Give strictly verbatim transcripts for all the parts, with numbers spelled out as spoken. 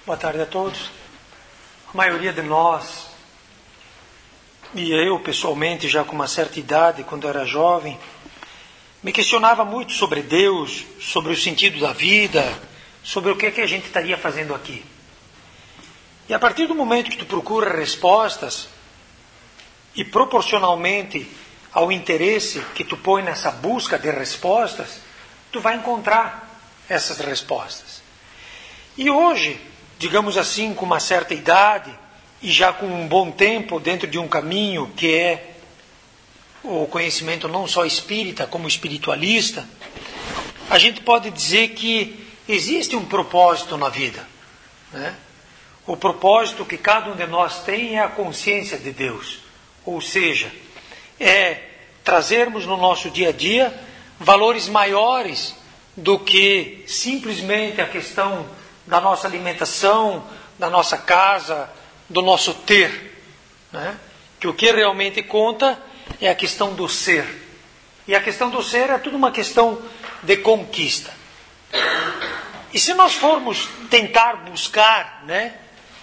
Boa tarde a todos. A maioria de nós, e eu pessoalmente já com uma certa idade, quando eu era jovem, me questionava muito sobre Deus, sobre o sentido da vida, sobre o que é que a gente estaria fazendo aqui. E a partir do momento que tu procura respostas, e proporcionalmente ao interesse que tu põe nessa busca de respostas, tu vai encontrar essas respostas. E hoje, digamos assim, com uma certa idade, e já com um bom tempo dentro de um caminho que é o conhecimento não só espírita, como espiritualista, a gente pode dizer que existe um propósito na vida, né? O propósito que cada um de nós tem é a consciência de Deus, ou seja, é trazermos no nosso dia a dia valores maiores do que simplesmente a questão da nossa alimentação, da nossa casa, do nosso ter, né? Que o que realmente conta é a questão do ser. E a questão do ser é tudo uma questão de conquista. E se nós formos tentar buscar, né,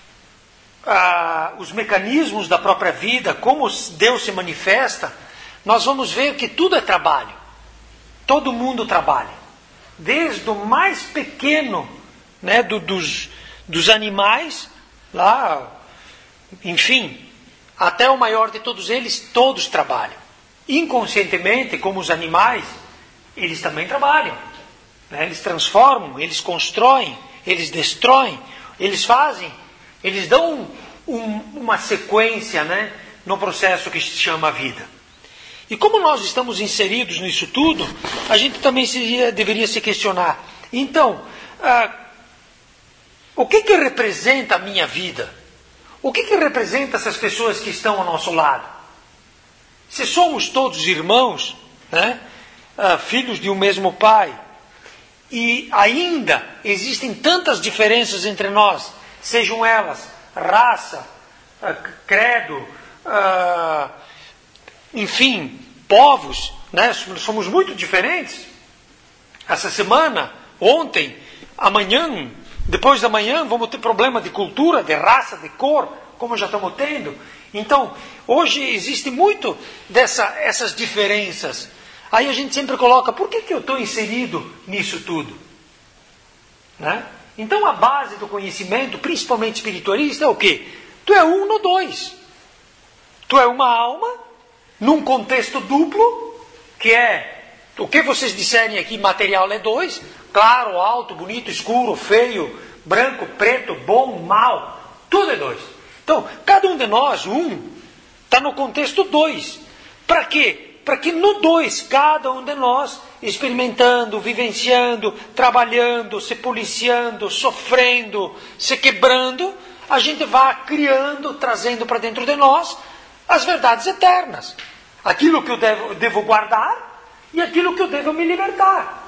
ah, os mecanismos da própria vida, como Deus se manifesta, nós vamos ver que tudo é trabalho. Todo mundo trabalha. Desde o mais pequeno, né, do, dos, dos animais, lá, enfim, até o maior de todos eles, todos trabalham. Inconscientemente, como os animais, eles também trabalham, né? Eles transformam, eles constroem, eles destroem, eles fazem, eles dão um, uma sequência, né, no processo que se chama vida. E como nós estamos inseridos nisso tudo, a gente também seria, deveria se questionar. Então, ah, o que que representa a minha vida? O que que representa essas pessoas que estão ao nosso lado? Se somos todos irmãos, né, ah, filhos de um mesmo pai, e ainda existem tantas diferenças entre nós, sejam elas raça, ah, credo, ah, enfim, povos, né, somos muito diferentes. Essa semana, ontem, amanhã, depois da manhã, vamos ter problema de cultura, de raça, de cor, como já estamos tendo. Então, hoje existe muito dessas diferenças. Aí a gente sempre coloca, por que que eu estou inserido nisso tudo? Né? Então, a base do conhecimento, principalmente espiritualista, é o quê? Tu é um no dois. Tu é uma alma, num contexto duplo, que é, o que vocês disserem aqui, material é dois, claro, alto, bonito, escuro, feio, branco, preto, bom, mal, tudo é dois. Então, cada um de nós, um, está no contexto dois. Para quê? Para que no dois, cada um de nós, experimentando, vivenciando, trabalhando, se policiando, sofrendo, se quebrando, a gente vá criando, trazendo para dentro de nós as verdades eternas. Aquilo que eu devo, devo guardar e aquilo que eu devo me libertar.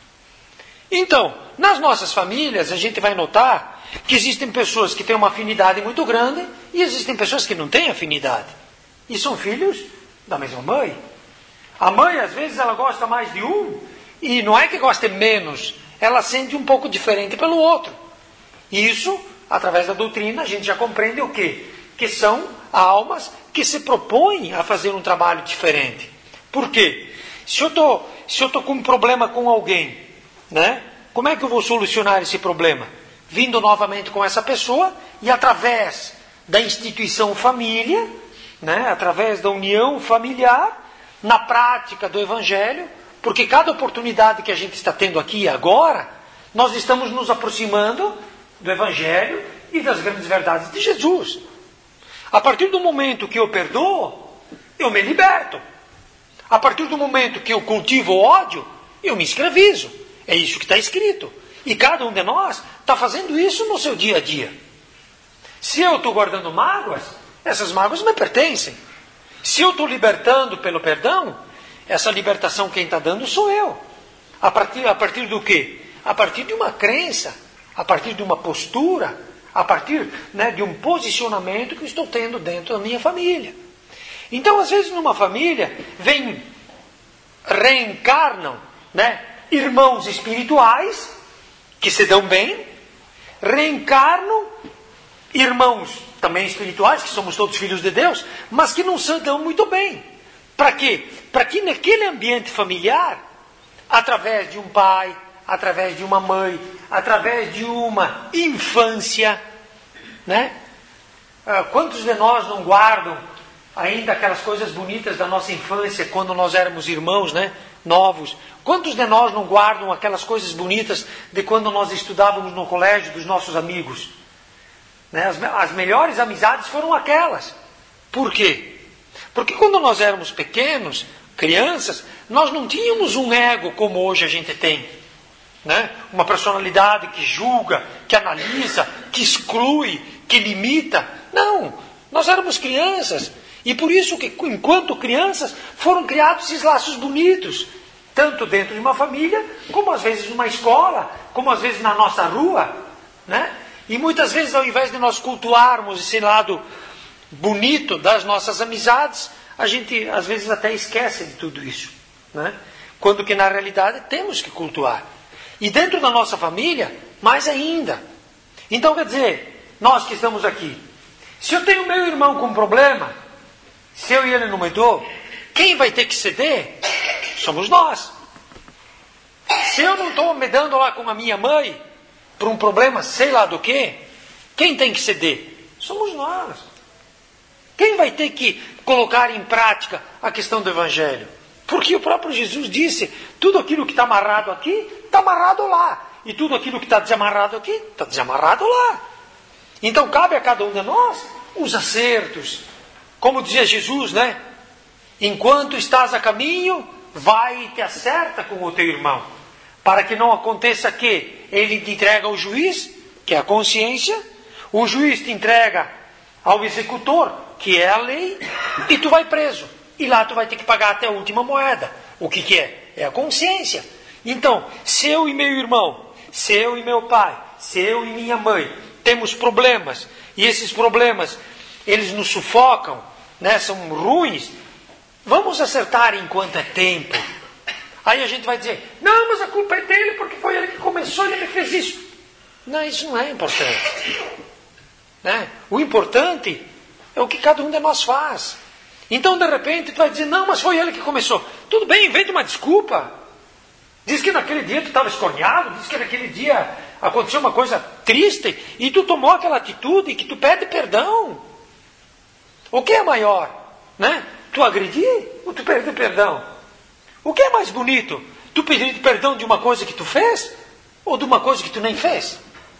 Então, nas nossas famílias, a gente vai notar que existem pessoas que têm uma afinidade muito grande e existem pessoas que não têm afinidade. E são filhos da mesma mãe. A mãe, às vezes, ela gosta mais de um e não é que goste menos, ela sente um pouco diferente pelo outro. E isso, através da doutrina, a gente já compreende o quê? Que são almas que se propõem a fazer um trabalho diferente. Por quê? Se eu tô, se eu tô com um problema com alguém, né? Como é que eu vou solucionar esse problema? Vindo novamente com essa pessoa e através da instituição família, né? Através da união familiar, na prática do Evangelho, porque cada oportunidade que a gente está tendo aqui e agora, nós estamos nos aproximando do Evangelho e das grandes verdades de Jesus. A partir do momento que eu perdoo, eu me liberto. A partir do momento que eu cultivo o ódio, eu me escravizo. É isso que está escrito. E cada um de nós está fazendo isso no seu dia a dia. Se eu estou guardando mágoas, essas mágoas me pertencem. Se eu estou libertando pelo perdão, essa libertação quem está dando sou eu. A partir, a partir do quê? A partir de uma crença, a partir de uma postura, a partir, né, de um posicionamento que eu estou tendo dentro da minha família. Então, às vezes, numa família, vem, reencarnam, né, irmãos espirituais, que se dão bem, reencarnam irmãos também espirituais, que somos todos filhos de Deus, mas que não se dão muito bem. Para quê? Para que naquele ambiente familiar, através de um pai, através de uma mãe, através de uma infância, né? Ah, quantos de nós não guardam ainda aquelas coisas bonitas da nossa infância, quando nós éramos irmãos, né? Novos? Quantos de nós não guardam aquelas coisas bonitas de quando nós estudávamos no colégio dos nossos amigos? Né? As, as melhores amizades foram aquelas. Por quê? Porque quando nós éramos pequenos, crianças, nós não tínhamos um ego como hoje a gente tem. Né? Uma personalidade que julga, que analisa, que exclui, que limita. Não, nós éramos crianças. E por isso que, enquanto crianças, foram criados esses laços bonitos. Tanto dentro de uma família, como às vezes numa escola, como às vezes na nossa rua. Né? E muitas vezes, ao invés de nós cultuarmos esse lado bonito das nossas amizades, a gente às vezes até esquece de tudo isso. Né? Quando que na realidade temos que cultuar. E dentro da nossa família, mais ainda. Então quer dizer, nós que estamos aqui, se eu tenho meu irmão com problema, se eu e ele não me dou, quem vai ter que ceder? Somos nós. Se eu não estou me dando lá com a minha mãe, por um problema sei lá do que, quem tem que ceder? Somos nós. Quem vai ter que colocar em prática a questão do Evangelho? Porque o próprio Jesus disse, tudo aquilo que está amarrado aqui, está amarrado lá. E tudo aquilo que está desamarrado aqui, está desamarrado lá. Então cabe a cada um de nós os acertos. Como dizia Jesus, né? Enquanto estás a caminho, vai e te acerta com o teu irmão. Para que não aconteça que ele te entrega ao juiz, que é a consciência, o juiz te entrega ao executor, que é a lei, e tu vai preso. E lá tu vai ter que pagar até a última moeda. O que que é? É a consciência. Então, se eu e meu irmão, se eu e meu pai, se eu e minha mãe temos problemas, e esses problemas, eles nos sufocam, né, são ruins, vamos acertar enquanto é tempo. Aí a gente vai dizer, não, mas a culpa é dele, porque foi ele que começou e ele me fez isso. Não, isso não é importante. Né? O importante é o que cada um de nós faz. Então, de repente, tu vai dizer, não, mas foi ele que começou. Tudo bem, inventa uma desculpa. Diz que naquele dia tu estava escorneado, diz que naquele dia aconteceu uma coisa triste, e tu tomou aquela atitude e que tu pede perdão. O que é maior? Né? Tu agredir ou tu pedir perdão? O que é mais bonito? Tu pedir perdão de uma coisa que tu fez ou de uma coisa que tu nem fez?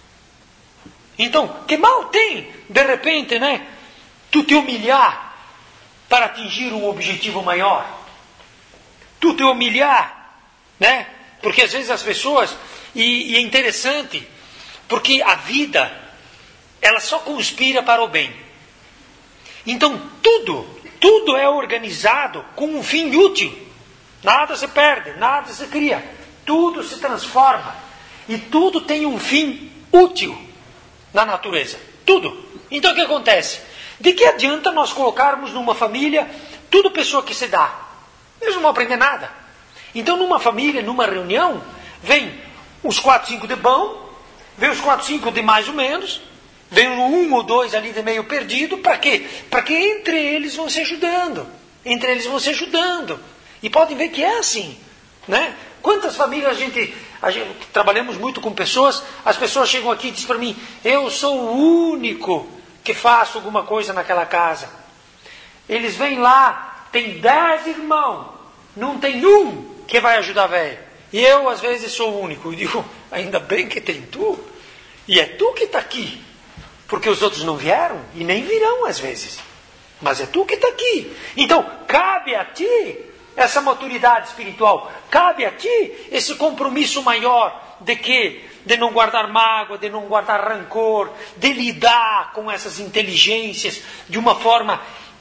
Então, que mal tem, de repente, né? Tu te humilhar para atingir um objetivo maior. Tu te humilhar, né? Porque às vezes as pessoas, e, e é interessante, porque a vida, ela só conspira para o bem. Então, tudo, tudo é organizado com um fim útil. Nada se perde, nada se cria. Tudo se transforma. E tudo tem um fim útil na natureza. Tudo. Então o que acontece? De que adianta nós colocarmos numa família tudo pessoa que se dá? Eles não vão aprender nada. Então numa família, numa reunião, vem os quatro, cinco de bom, vem os quatro, cinco de mais ou menos, vem um ou dois ali de meio perdido. Para quê? Para que entre eles vão se ajudando. Entre eles vão se ajudando. E podem ver que é assim, né? Quantas famílias a gente, a gente... Trabalhamos muito com pessoas, as pessoas chegam aqui e dizem para mim, eu sou o único que faço alguma coisa naquela casa. Eles vêm lá, tem dez irmãos, não tem um que vai ajudar a velha. E eu, às vezes, sou o único. E digo, ainda bem que tem tu. E é tu que está aqui. Porque os outros não vieram e nem virão, às vezes. Mas é tu que está aqui. Então, cabe a ti essa maturidade espiritual, cabe a ti esse compromisso maior de que? De não guardar mágoa, de não guardar rancor, de lidar com essas inteligências de uma forma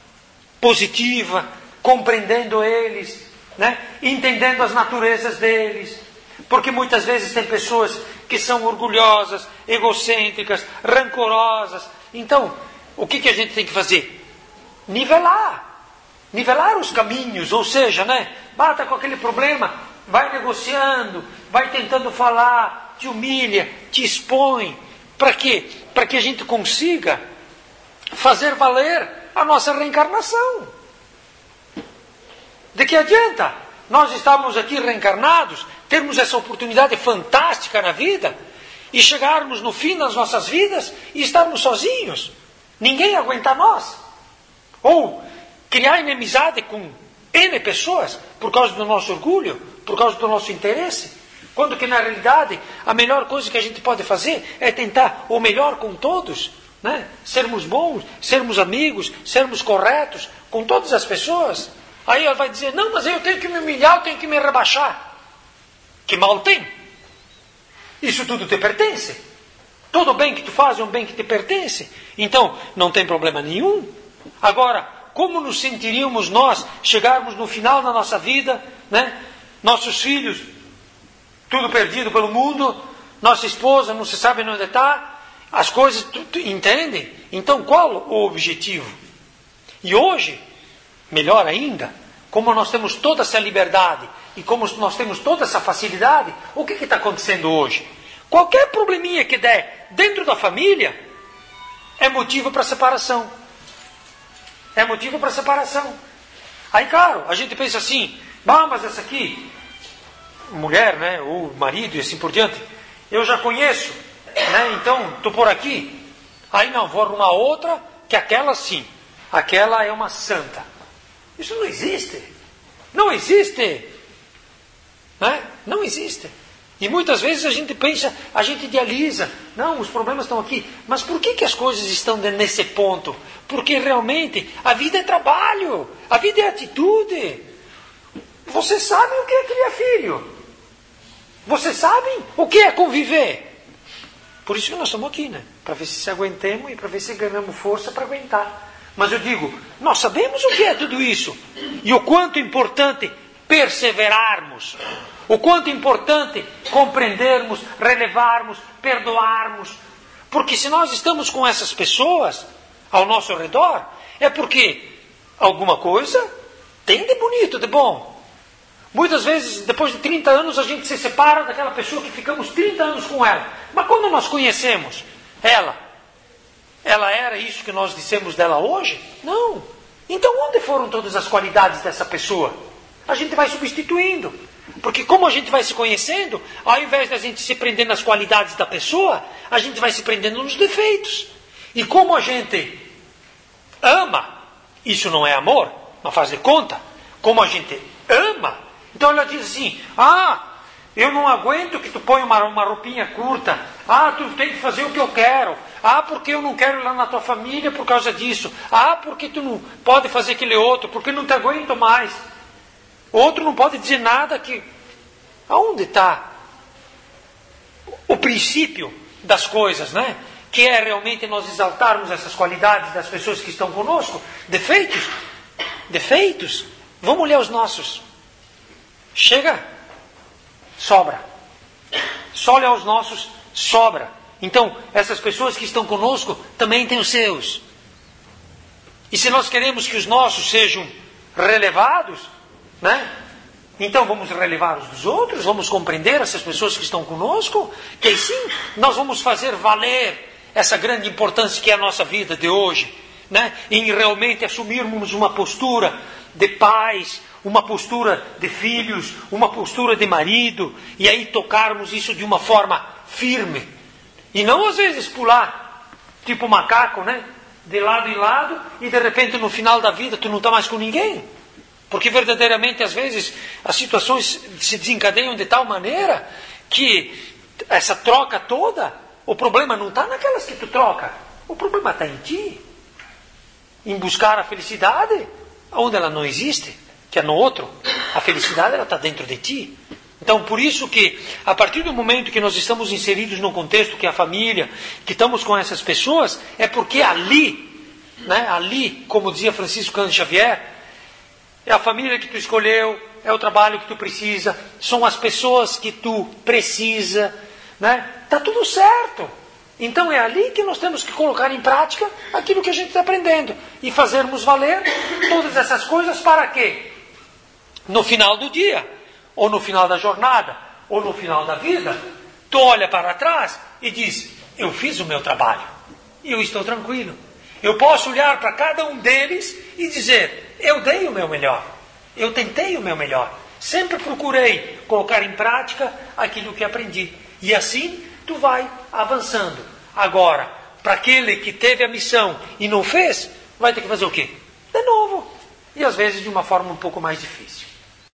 positiva, compreendendo eles, né? Entendendo as naturezas deles. Porque muitas vezes tem pessoas que são orgulhosas, egocêntricas, rancorosas. Então, o que, que a gente tem que fazer? Nivelar. Nivelar os caminhos, ou seja, né? Bata com aquele problema, vai negociando, vai tentando falar, te humilha, te expõe, Para quê? Para que a gente consiga fazer valer a nossa reencarnação. De que adianta nós estarmos aqui reencarnados, termos essa oportunidade fantástica na vida e chegarmos no fim das nossas vidas e estarmos sozinhos? Ninguém aguenta nós. Ou criar inimizade com N pessoas por causa do nosso orgulho, por causa do nosso interesse. Quando que na realidade a melhor coisa que a gente pode fazer é tentar o melhor com todos, né? Sermos bons, sermos amigos, sermos corretos com todas as pessoas. Aí ela vai dizer, não, mas eu tenho que me humilhar, eu tenho que me rebaixar. Que mal tem? Isso tudo te pertence. Todo bem que tu faz é um bem que te pertence. Então, não tem problema nenhum. Agora, como nos sentiríamos nós chegarmos no final da nossa vida, né? Nossos filhos, tudo perdido pelo mundo, nossa esposa não se sabe onde está, as coisas, tu, tu, entendem? Então, qual o objetivo? E hoje, melhor ainda, como nós temos toda essa liberdade e como nós temos toda essa facilidade, o que está acontecendo hoje? Qualquer probleminha que der dentro da família é motivo para separação. É motivo para separação. Aí, claro, a gente pensa assim, ah, mas essa aqui, mulher, né, ou marido e assim por diante, eu já conheço, né, então estou por aqui. Aí não, vou arrumar outra, que aquela sim, aquela é uma santa. Isso não existe. Não existe. Né? Não existe. E muitas vezes a gente pensa, a gente idealiza, não, os problemas estão aqui. Mas por que, que as coisas estão nesse ponto? Porque realmente a vida é trabalho, a vida é atitude. Vocês sabem o que é criar filho. Vocês sabem o que é conviver. Por isso que nós estamos aqui, né? Para ver se se aguentemos e para ver se ganhamos força para aguentar. Mas eu digo, nós sabemos o que é tudo isso. E o quanto é importante perseverarmos. O quanto é importante compreendermos, relevarmos, perdoarmos. Porque se nós estamos com essas pessoas ao nosso redor, é porque alguma coisa tem de bonito, de bom. Muitas vezes, depois de trinta anos, a gente se separa daquela pessoa que ficamos trinta anos com ela. Mas quando nós conhecemos ela, ela era isso que nós dissemos dela hoje? Não. Então onde foram todas as qualidades dessa pessoa? A gente vai substituindo. Porque como a gente vai se conhecendo, ao invés da gente se prender nas qualidades da pessoa, a gente vai se prendendo nos defeitos. E como a gente ama, isso não é amor, mas faz de conta, como a gente ama, então ela diz assim, ah, eu não aguento que tu ponha uma, uma roupinha curta, ah, tu tem que fazer o que eu quero, ah, porque eu não quero ir lá na tua família por causa disso, ah, porque tu não pode fazer aquele outro, porque não te aguento mais. Outro não pode dizer nada que... Aonde está o princípio das coisas, né? Que é realmente nós exaltarmos essas qualidades das pessoas que estão conosco. Defeitos? Defeitos? Vamos olhar os nossos. Chega? Sobra. Só olhar os nossos, sobra. Então, essas pessoas que estão conosco também têm os seus. E se nós queremos que os nossos sejam relevados, né? Então vamos relevar os dos outros, vamos compreender essas pessoas que estão conosco, que aí sim nós vamos fazer valer essa grande importância que é a nossa vida de hoje, né? Em realmente assumirmos uma postura de pais, uma postura de filhos, uma postura de marido, e aí tocarmos isso de uma forma firme. E não às vezes pular, tipo macaco, né? De lado em lado, e de repente no final da vida tu não está mais com ninguém. Porque verdadeiramente, às vezes, as situações se desencadeiam de tal maneira que essa troca toda, o problema não está naquelas que tu troca. O problema está em ti. Em buscar a felicidade onde ela não existe, que é no outro. A felicidade ela está dentro de ti. Então, por isso que, a partir do momento que nós estamos inseridos num contexto que é a família, que estamos com essas pessoas, é porque ali, né, ali, como dizia Francisco Cândido Xavier, é a família que tu escolheu, é o trabalho que tu precisa, são as pessoas que tu precisa, né? Tá tudo certo. Então é ali que nós temos que colocar em prática aquilo que a gente está aprendendo e fazermos valer todas essas coisas para quê? No final do dia, ou no final da jornada, ou no final da vida, tu olha para trás e diz, eu fiz o meu trabalho e eu estou tranquilo. Eu posso olhar para cada um deles e dizer, eu dei o meu melhor, eu tentei o meu melhor, sempre procurei colocar em prática aquilo que aprendi. E assim tu vai avançando. Agora, para aquele que teve a missão e não fez, vai ter que fazer o quê? De novo. E às vezes de uma forma um pouco mais difícil.